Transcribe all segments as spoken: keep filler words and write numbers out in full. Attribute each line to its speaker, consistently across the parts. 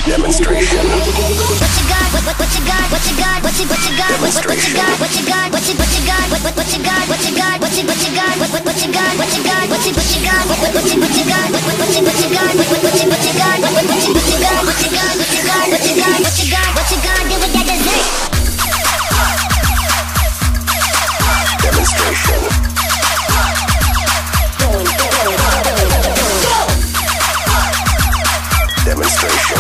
Speaker 1: Demonstration.
Speaker 2: What you got? What what what you got? What you got? What you what you got? What what what you got? What you got? What you what you got? What what what you got? What you got? What you what you got? What what what you got? What you got? What you what you got? What what what you what you got? What what what you what you got? What what what you what you got? What what what you what you got? What you got? What you got? What you got? What you got? What you got? Give it that dessert.
Speaker 1: Demonstration. Demonstration.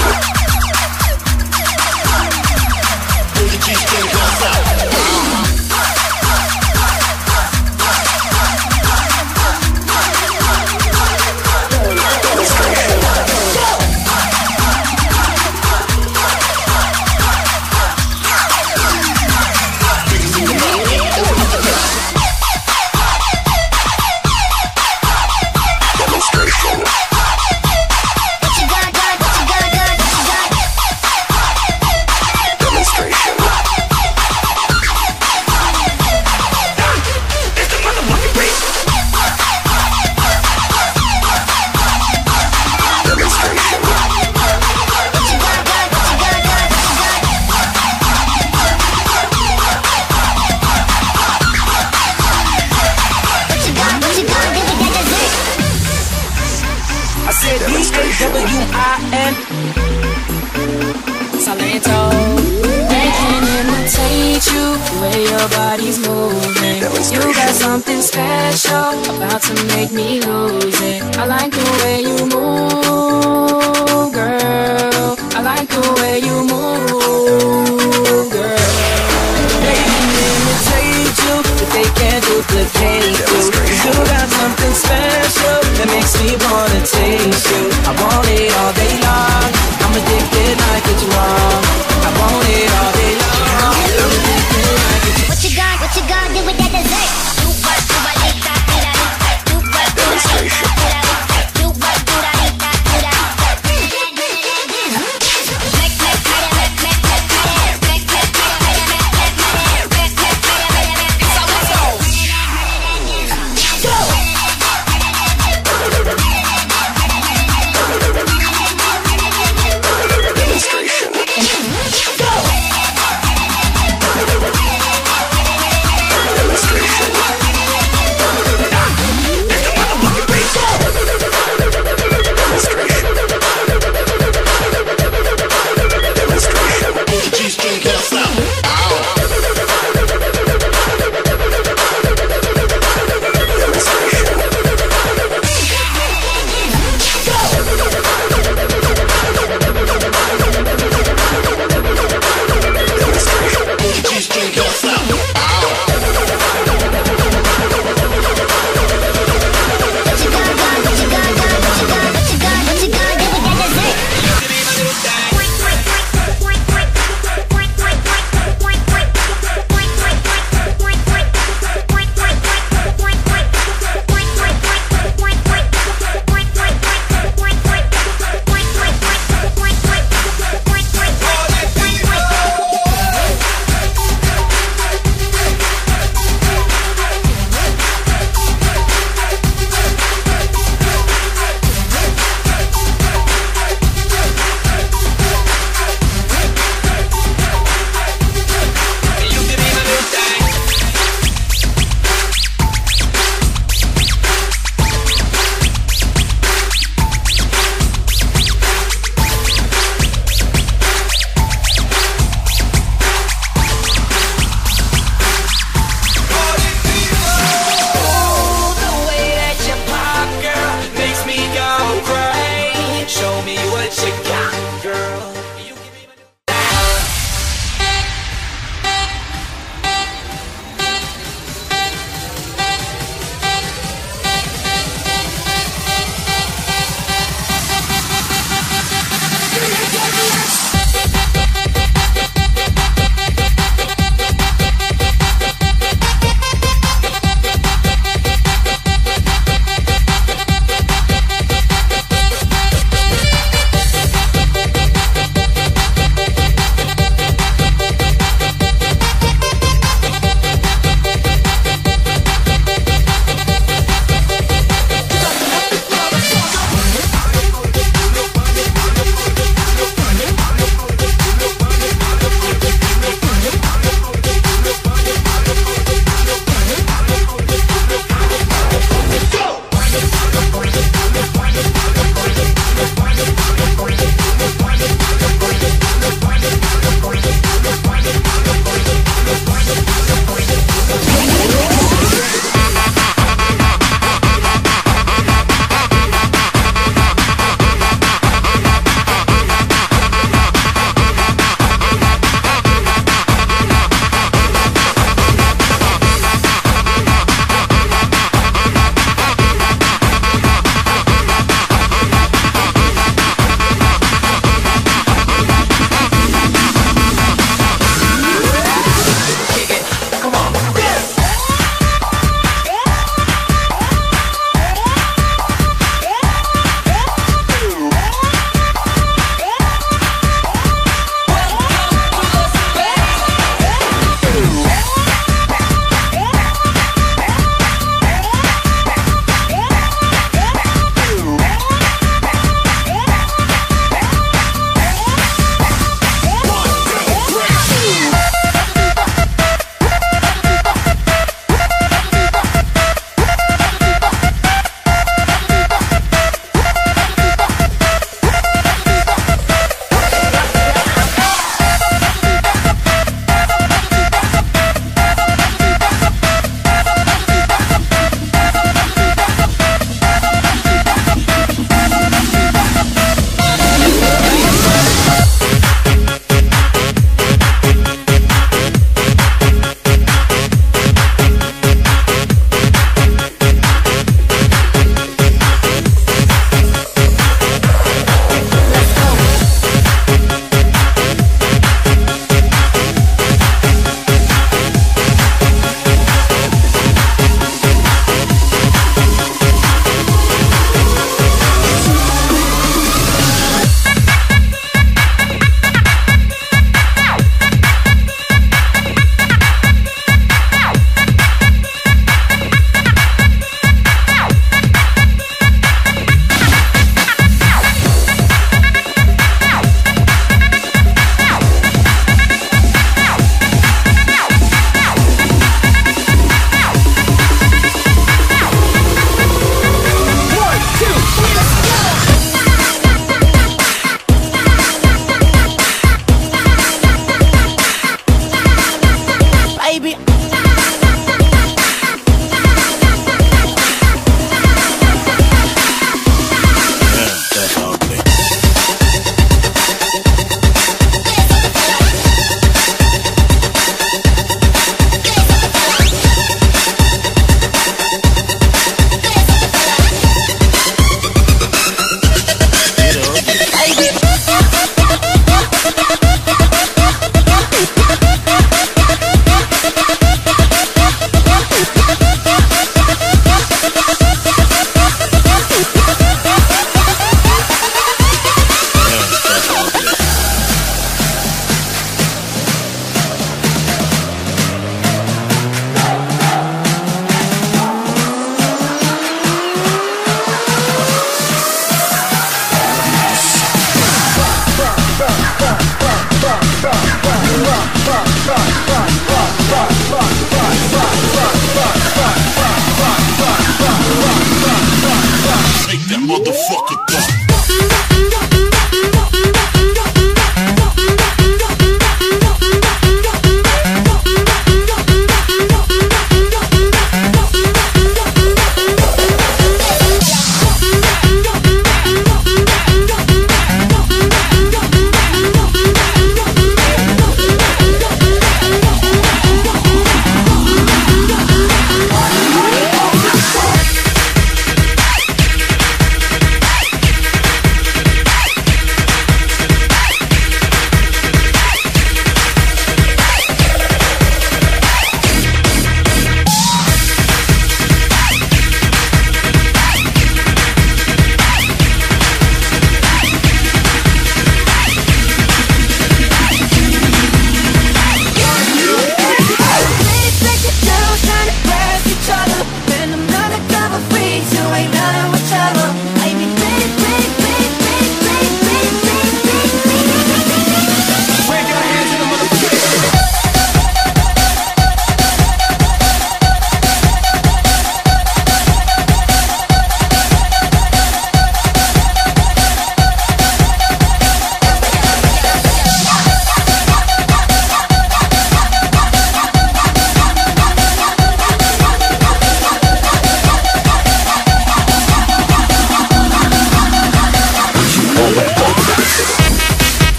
Speaker 3: Salento, they can imitate you, the way your body's moving. You got something special, about to make me lose it. I like the way you move